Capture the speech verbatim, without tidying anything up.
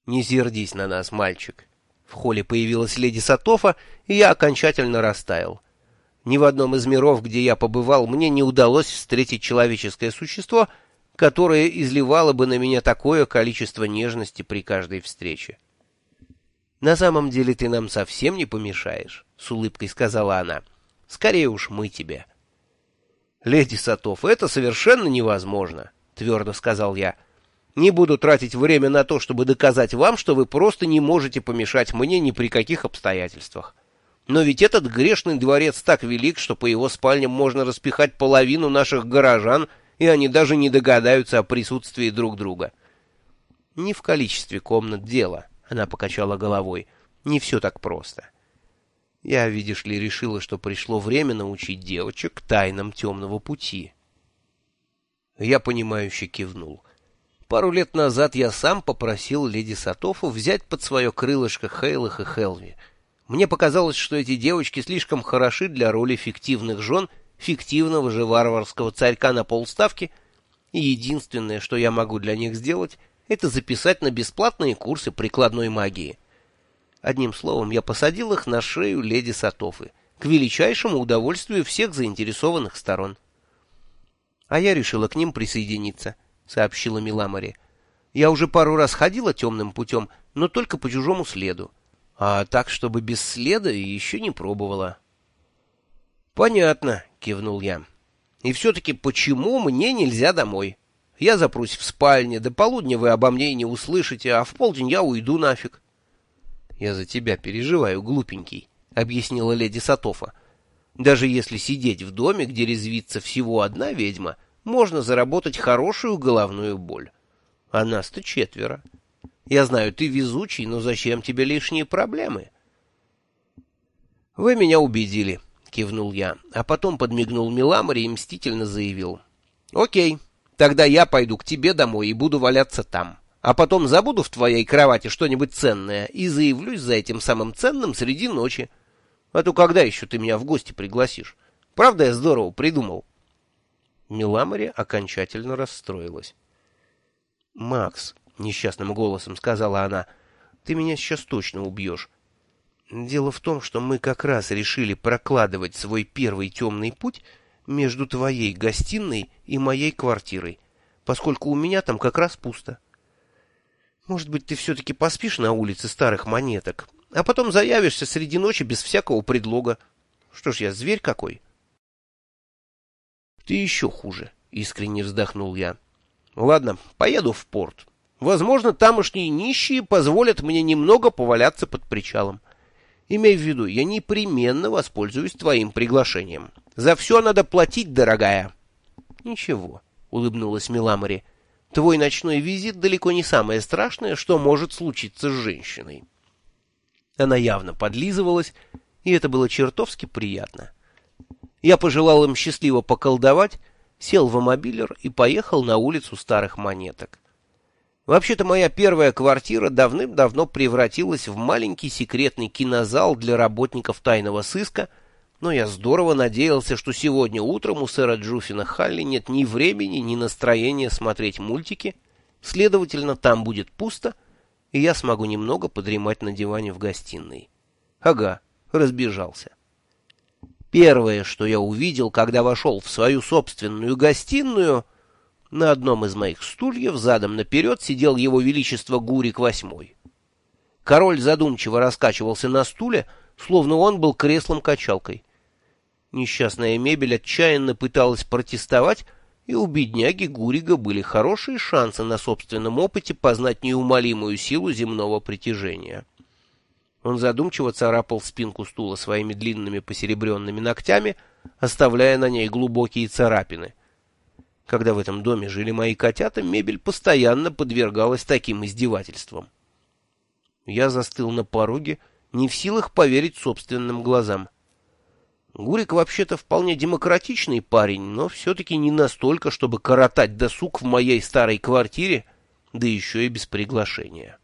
Не сердись на нас, мальчик. В холле появилась леди Сатофа, и я окончательно растаял. Ни в одном из миров, где я побывал, мне не удалось встретить человеческое существо, которое изливало бы на меня такое количество нежности при каждой встрече. «На самом деле ты нам совсем не помешаешь», — с улыбкой сказала она. «Скорее уж мы тебе». «Леди Сатофа, это совершенно невозможно», — твердо сказал я. «Не буду тратить время на то, чтобы доказать вам, что вы просто не можете помешать мне ни при каких обстоятельствах. Но ведь этот грешный дворец так велик, что по его спальням можно распихать половину наших горожан, и они даже не догадаются о присутствии друг друга». «Не в количестве комнат дело», — она покачала головой. «Не все так просто. Я, видишь ли, решила, что пришло время научить девочек тайнам темного пути». Я понимающе кивнул. Пару лет назад я сам попросил леди Сатофу взять под свое крылышко Хейлах и Хелви. Мне показалось, что эти девочки слишком хороши для роли фиктивных жен фиктивного же варварского царька на полставки, и единственное, что я могу для них сделать, это записать на бесплатные курсы прикладной магии. Одним словом, я посадил их на шею леди Сатофы, к величайшему удовольствию всех заинтересованных сторон. «А я решила к ним присоединиться», — сообщила Миламари. «Я уже пару раз ходила темным путем, но только по чужому следу. А так, чтобы без следа, еще не пробовала». «Понятно», — кивнул я. «И все-таки почему мне нельзя домой? Я запрусь в спальне, до полудня вы обо мне и не услышите, а в полдень я уйду нафиг». «Я за тебя переживаю, глупенький», — объяснила леди Сатофа. «Даже если сидеть в доме, где резвится всего одна ведьма, можно заработать хорошую головную боль. А нас-то четверо. Я знаю, ты везучий, но зачем тебе лишние проблемы?» «Вы меня убедили», — кивнул я, а потом подмигнул Миламари и мстительно заявил. «Окей, тогда я пойду к тебе домой и буду валяться там, а потом забуду в твоей кровати что-нибудь ценное и заявлюсь за этим самым ценным среди ночи. А то когда еще ты меня в гости пригласишь? Правда, я здорово придумал?» Миламари окончательно расстроилась. «Макс», — несчастным голосом сказала она, — «ты меня сейчас точно убьешь. Дело в том, что мы как раз решили прокладывать свой первый темный путь между твоей гостиной и моей квартирой, поскольку у меня там как раз пусто. Может быть, ты все-таки поспишь на улице старых монеток, а потом заявишься среди ночи без всякого предлога. Что ж я, зверь какой?» «Ты еще хуже», — искренне вздохнул я. «Ладно, поеду в порт. Возможно, тамошние нищие позволят мне немного поваляться под причалом. Имей в виду, я непременно воспользуюсь твоим приглашением. За все надо платить, дорогая». «Ничего», — улыбнулась Миламари. «Твой ночной визит далеко не самое страшное, что может случиться с женщиной». Она явно подлизывалась, и это было чертовски приятно. Я пожелал им счастливо поколдовать, сел в мобилер и поехал на улицу старых монеток. Вообще-то моя первая квартира давным-давно превратилась в маленький секретный кинозал для работников тайного сыска, но я здорово надеялся, что сегодня утром у сэра Джуффина Халли нет ни времени, ни настроения смотреть мультики, следовательно, там будет пусто, и я смогу немного подремать на диване в гостиной. Ага, разбежался. Первое, что я увидел, когда вошел в свою собственную гостиную, на одном из моих стульев задом наперед сидел его величество Гурик восьмой. Король задумчиво раскачивался на стуле, словно он был креслом-качалкой. Несчастная мебель отчаянно пыталась протестовать, и у бедняги Гурига были хорошие шансы на собственном опыте познать неумолимую силу земного притяжения. Он задумчиво царапал спинку стула своими длинными посеребренными ногтями, оставляя на ней глубокие царапины. Когда в этом доме жили мои котята, мебель постоянно подвергалась таким издевательствам. Я застыл на пороге, не в силах поверить собственным глазам. Гурик вообще-то вполне демократичный парень, но все-таки не настолько, чтобы коротать досуг в моей старой квартире, да еще и без приглашения.